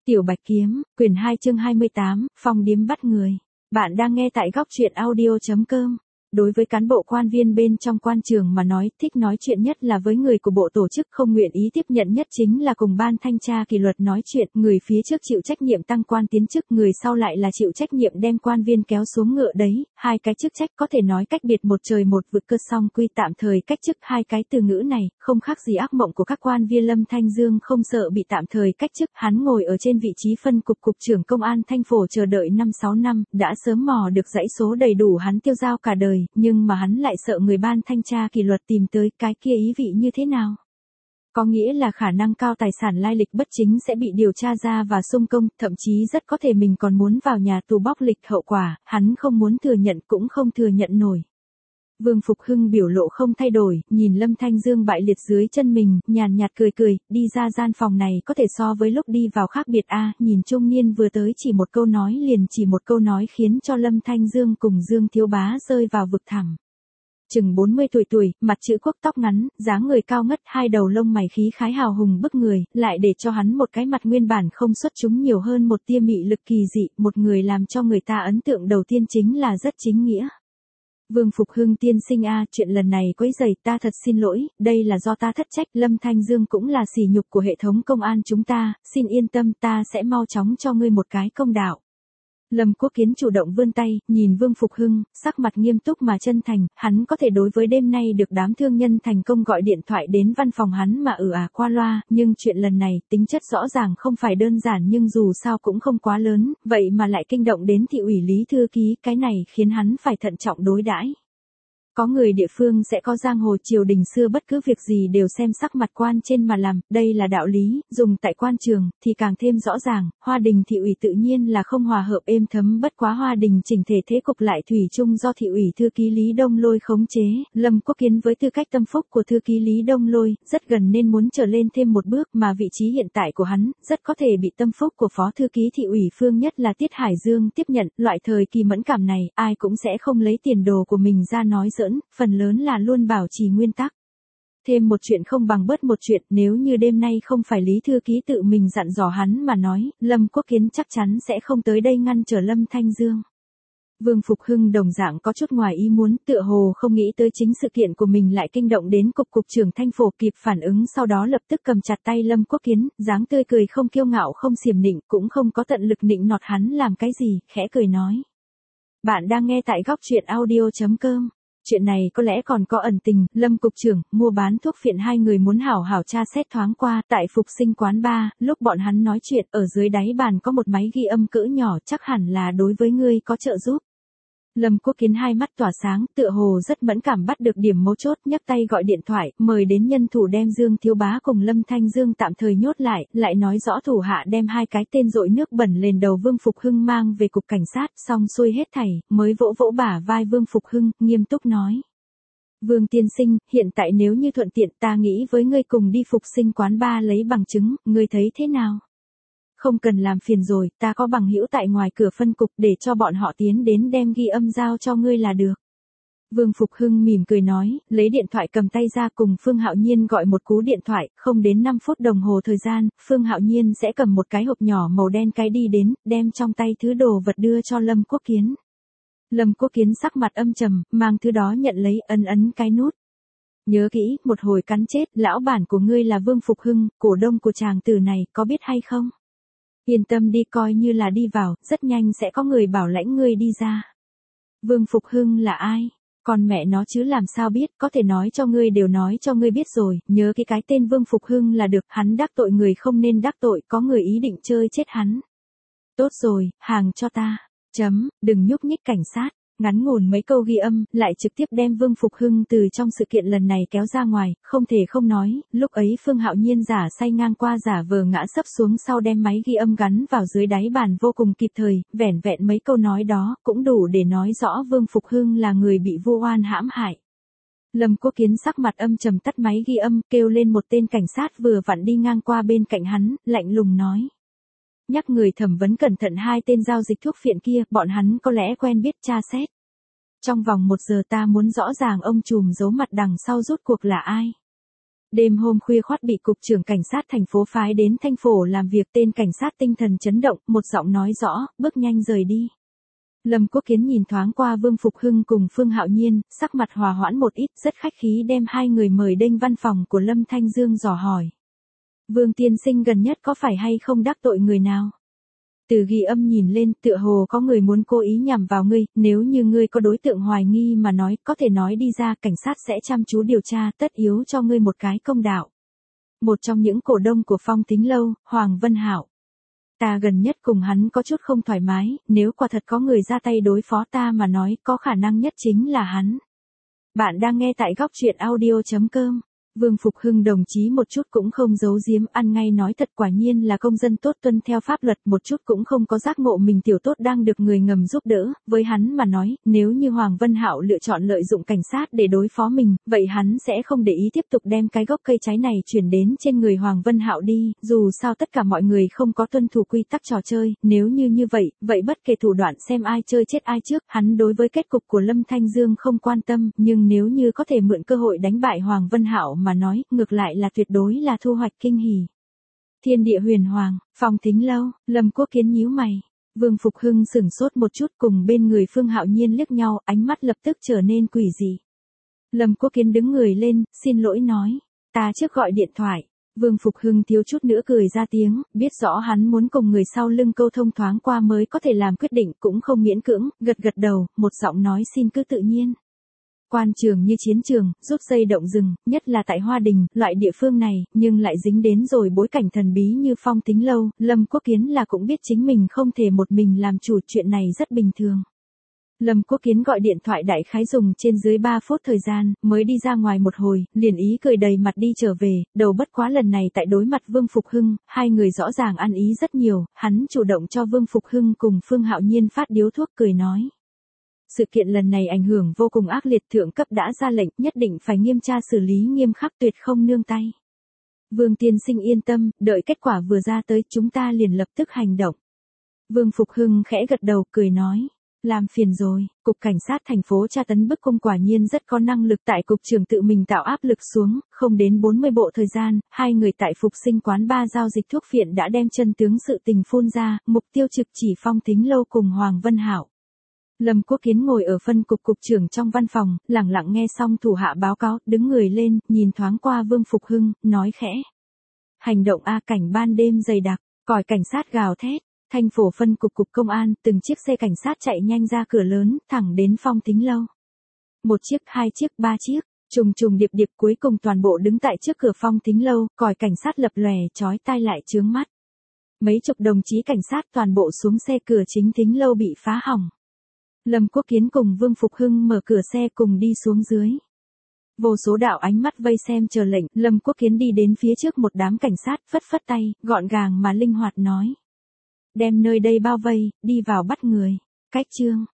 Tiểu Bạch Kiếm, quyển 2 chương 28, phong điếm bắt người. Bạn đang nghe tại góc truyện audio.com. Đối với cán bộ quan viên bên trong quan trường mà nói, thích nói chuyện nhất là với người của bộ tổ chức, không nguyện ý tiếp nhận nhất chính là cùng ban thanh tra kỷ luật nói chuyện. Người phía trước chịu trách nhiệm tăng quan tiến chức, người sau lại là chịu trách nhiệm đem quan viên kéo xuống ngựa đấy. Hai cái chức trách có thể nói cách biệt một trời một vực, cơ song quy tạm thời cách chức. Hai cái từ ngữ này không khác gì ác mộng của các quan viên. Lâm Thanh Dương không sợ bị tạm thời cách chức, hắn ngồi ở trên vị trí phân cục trưởng công an Thanh Phổ chờ đợi 5-6 năm, đã sớm mò được dãy số đầy đủ hắn tiêu dao cả đời. Nhưng mà hắn lại sợ người ban thanh tra kỷ luật tìm tới, cái kia ý vị như thế nào? Có nghĩa là khả năng cao tài sản lai lịch bất chính sẽ bị điều tra ra và xung công, thậm chí rất có thể mình còn muốn vào nhà tù bóc lịch hậu quả, hắn không muốn thừa nhận cũng không thừa nhận nổi. Vương Phục Hưng biểu lộ không thay đổi, nhìn Lâm Thanh Dương bại liệt dưới chân mình, nhàn nhạt cười, đi ra gian phòng này có thể so với lúc đi vào khác biệt a. Nhìn trung niên vừa tới chỉ một câu nói liền chỉ một câu nói khiến cho Lâm Thanh Dương cùng Dương Thiếu Bá rơi vào vực thẳm. Chừng 40 tuổi, mặt chữ quốc, tóc ngắn, dáng người cao ngất, hai đầu lông mày khí khái hào hùng bức người, lại để cho hắn một cái mặt nguyên bản không xuất chúng nhiều hơn một tia mị lực kỳ dị, một người làm cho người ta ấn tượng đầu tiên chính là rất chính nghĩa. Vương Phục Hưng tiên sinh a, chuyện lần này quấy rầy ta thật xin lỗi, đây là do ta thất trách. Lâm Thanh Dương cũng là sỉ nhục của hệ thống công an chúng ta, xin yên tâm, ta sẽ mau chóng cho ngươi một cái công đạo. Lâm Quốc Kiến chủ động vươn tay, nhìn Vương Phục Hưng, sắc mặt nghiêm túc mà chân thành, hắn có thể đối với đêm nay được đám thương nhân thành công gọi điện thoại đến văn phòng hắn mà qua loa, nhưng chuyện lần này, tính chất rõ ràng không phải đơn giản nhưng dù sao cũng không quá lớn, vậy mà lại kinh động đến thị ủy lý thư ký, cái này khiến hắn phải thận trọng đối đãi. Có người địa phương sẽ có giang hồ triều đình xưa bất cứ việc gì đều xem sắc mặt quan trên mà làm, đây là đạo lý, dùng tại quan trường, thì càng thêm rõ ràng. Hoa Đình thị ủy tự nhiên là không hòa hợp êm thấm, bất quá Hoa Đình chỉnh thể thế cục lại thủy chung do thị ủy thư ký Lý Đông Lôi khống chế. Lâm Quốc Kiến với tư cách tâm phúc của thư ký Lý Đông Lôi, rất gần nên muốn trở lên thêm một bước, mà vị trí hiện tại của hắn, rất có thể bị tâm phúc của phó thư ký thị ủy Phương Nhất là Tiết Hải Dương tiếp nhận. Loại thời kỳ mẫn cảm này, ai cũng sẽ không lấy tiền đồ của mình ra nói giỡn, phần lớn là luôn bảo trì nguyên tắc. Thêm một chuyện không bằng bớt một chuyện, nếu như đêm nay không phải Lý thư ký tự mình dặn dò hắn mà nói, Lâm Quốc Kiến chắc chắn sẽ không tới đây ngăn trở Lâm Thanh Dương. Vương Phục Hưng đồng dạng có chút ngoài ý muốn, tựa hồ không nghĩ tới chính sự kiện của mình lại kinh động đến cục trưởng Thanh Phổ, kịp phản ứng sau đó lập tức cầm chặt tay Lâm Quốc Kiến, dáng tươi cười không kiêu ngạo không xiểm nịnh, cũng không có tận lực nịnh nọt hắn làm cái gì, khẽ cười nói. Bạn đang nghe tại góc truyện audio.com. Chuyện này có lẽ còn có ẩn tình, Lâm cục trưởng, mua bán thuốc phiện hai người muốn hảo hảo tra xét thoáng qua, tại Phục Sinh quán bar, lúc bọn hắn nói chuyện, ở dưới đáy bàn có một máy ghi âm cỡ nhỏ, chắc hẳn là đối với ngươi có trợ giúp. Lâm Quốc Kiến hai mắt tỏa sáng, tựa hồ rất mẫn cảm bắt được điểm mấu chốt, nhấc tay gọi điện thoại, mời đến nhân thủ đem Dương Thiếu Bá cùng Lâm Thanh Dương tạm thời nhốt lại nói rõ thủ hạ đem hai cái tên dội nước bẩn lên đầu Vương Phục Hưng mang về cục cảnh sát, xong xuôi hết thảy, mới vỗ bả vai Vương Phục Hưng, nghiêm túc nói. Vương tiên sinh, hiện tại nếu như thuận tiện ta nghĩ với ngươi cùng đi Phục Sinh quán bar lấy bằng chứng, ngươi thấy thế nào? Không cần làm phiền rồi, ta có bằng hữu tại ngoài cửa phân cục để cho bọn họ tiến đến đem ghi âm giao cho ngươi là được. Vương Phục Hưng mỉm cười nói, lấy điện thoại cầm tay ra cùng Phương Hạo Nhiên gọi một cú điện thoại, không đến 5 phút đồng hồ thời gian, Phương Hạo Nhiên sẽ cầm một cái hộp nhỏ màu đen cái đi đến, đem trong tay thứ đồ vật đưa cho Lâm Quốc Kiến. Lâm Quốc Kiến sắc mặt âm trầm, mang thứ đó nhận lấy, ấn cái nút. Nhớ kỹ, một hồi cắn chết, lão bản của ngươi là Vương Phục Hưng, cổ đông của chàng tử này, có biết hay không? Yên tâm đi, coi như là đi vào, rất nhanh sẽ có người bảo lãnh ngươi đi ra. Vương Phục Hưng là ai? Con mẹ nó chứ làm sao biết, có thể nói cho ngươi đều nói cho ngươi biết rồi, nhớ cái tên Vương Phục Hưng là được, hắn đắc tội người không nên đắc tội, có người ý định chơi chết hắn. Tốt rồi, hàng cho ta. Đừng nhúc nhích cảnh sát. Ngắn ngủn mấy câu ghi âm, lại trực tiếp đem Vương Phục Hưng từ trong sự kiện lần này kéo ra ngoài, không thể không nói, lúc ấy Phương Hạo Nhiên giả say ngang qua giả vờ ngã sấp xuống sau đem máy ghi âm gắn vào dưới đáy bàn vô cùng kịp thời, vẻn vẹn mấy câu nói đó, cũng đủ để nói rõ Vương Phục Hưng là người bị vu oan hãm hại. Lâm Quốc Kiến sắc mặt âm trầm tắt máy ghi âm, kêu lên một tên cảnh sát vừa vặn đi ngang qua bên cạnh hắn, lạnh lùng nói. Nhắc người thẩm vấn cẩn thận hai tên giao dịch thuốc phiện kia, bọn hắn có lẽ quen biết tra xét. Trong vòng 1 giờ ta muốn rõ ràng ông trùm giấu mặt đằng sau rốt cuộc là ai. Đêm hôm khuya khoắt bị cục trưởng cảnh sát thành phố phái đến Thanh Phổ làm việc, tên cảnh sát tinh thần chấn động, một giọng nói rõ, bước nhanh rời đi. Lâm Quốc Kiến nhìn thoáng qua Vương Phục Hưng cùng Phương Hạo Nhiên, sắc mặt hòa hoãn một ít, rất khách khí đem hai người mời đến văn phòng của Lâm Thanh Dương dò hỏi. Vương tiên sinh gần nhất có phải hay không đắc tội người nào? Từ ghi âm nhìn lên, tựa hồ có người muốn cố ý nhằm vào ngươi, nếu như ngươi có đối tượng hoài nghi mà nói, có thể nói đi ra, cảnh sát sẽ chăm chú điều tra, tất yếu cho ngươi một cái công đạo. Một trong những cổ đông của Phong Tính Lâu, Hoàng Vân Hạo. Ta gần nhất cùng hắn có chút không thoải mái, nếu quả thật có người ra tay đối phó ta mà nói, có khả năng nhất chính là hắn. Bạn đang nghe tại góc truyện audio.com. Vương Phục Hưng đồng chí một chút cũng không giấu giếm, ăn ngay nói thật, quả nhiên là công dân tốt, tuân theo pháp luật, một chút cũng không có giác ngộ mình tiểu tốt đang được người ngầm giúp đỡ. Với hắn mà nói, nếu như Hoàng Vân Hạo lựa chọn lợi dụng cảnh sát để đối phó mình, vậy hắn sẽ không để ý tiếp tục đem cái gốc cây trái này chuyển đến trên người Hoàng Vân Hạo đi, dù sao tất cả mọi người không có tuân thủ quy tắc trò chơi, nếu như vậy, vậy bất kể thủ đoạn xem ai chơi chết ai trước, hắn đối với kết cục của Lâm Thanh Dương không quan tâm, nhưng nếu như có thể mượn cơ hội đánh bại Hoàng Vân Hạo mà nói, ngược lại là tuyệt đối là thu hoạch kinh hỉ. Thiên địa huyền hoàng, Phong Tính Lâu, Lâm Quốc Kiến nhíu mày. Vương Phục Hưng sửng sốt một chút, cùng bên người Phương Hạo Nhiên liếc nhau, ánh mắt lập tức trở nên quỷ dị. Lâm Quốc Kiến đứng người lên, xin lỗi nói, ta trước gọi điện thoại. Vương Phục Hưng thiếu chút nữa cười ra tiếng, biết rõ hắn muốn cùng người sau lưng câu thông thoáng qua mới có thể làm quyết định, cũng không miễn cưỡng, gật gật đầu, một giọng nói xin cứ tự nhiên. Quan trường như chiến trường, rút dây động rừng, nhất là tại Hoa Đình, loại địa phương này, nhưng lại dính đến rồi bối cảnh thần bí như Phong Tính Lâu, Lâm Quốc Kiến là cũng biết chính mình không thể một mình làm chủ, chuyện này rất bình thường. Lâm Quốc Kiến gọi điện thoại đại khái dùng trên dưới 3 phút thời gian, mới đi ra ngoài một hồi, liền ý cười đầy mặt đi trở về, đầu bất quá lần này tại đối mặt Vương Phục Hưng, hai người rõ ràng ăn ý rất nhiều, hắn chủ động cho Vương Phục Hưng cùng Phương Hạo Nhiên phát điếu thuốc, cười nói. Sự kiện lần này ảnh hưởng vô cùng ác liệt, thượng cấp đã ra lệnh, nhất định phải nghiêm tra xử lý nghiêm khắc, tuyệt không nương tay. Vương tiên sinh yên tâm, đợi kết quả vừa ra tới, chúng ta liền lập tức hành động. Vương Phục Hưng khẽ gật đầu, cười nói. Làm phiền rồi, cục cảnh sát thành phố tra tấn bức cung quả nhiên rất có năng lực, tại cục trưởng tự mình tạo áp lực xuống, không đến 40 bộ thời gian, hai người tại Phục Sinh quán ba giao dịch thuốc phiện đã đem chân tướng sự tình phun ra, mục tiêu trực chỉ Phong Tính Lâu cùng Hoàng Vân Hạo. Lâm Quốc Kiến ngồi ở phân cục cục trưởng trong văn phòng, lặng lặng nghe xong thủ hạ báo cáo, đứng người lên, nhìn thoáng qua Vương Phục Hưng, nói khẽ. Hành động A, cảnh ban đêm dày đặc, còi cảnh sát gào thét, Thanh Phổ phân cục cục công an, từng chiếc xe cảnh sát chạy nhanh ra cửa lớn, thẳng đến Phong Tính Lâu. Một chiếc, hai chiếc, ba chiếc, trùng trùng điệp điệp, cuối cùng toàn bộ đứng tại trước cửa Phong Tính Lâu, còi cảnh sát lập lòe, chói tai lại chướng mắt. Mấy chục đồng chí cảnh sát toàn bộ xuống xe, cửa chính Tính Lâu bị phá hỏng. Lâm Quốc Kiến cùng Vương Phục Hưng mở cửa xe cùng đi xuống dưới. Vô số đạo ánh mắt vây xem chờ lệnh, Lâm Quốc Kiến đi đến phía trước một đám cảnh sát, phất phất tay, gọn gàng mà linh hoạt nói. Đem nơi đây bao vây, đi vào bắt người. Cách chương.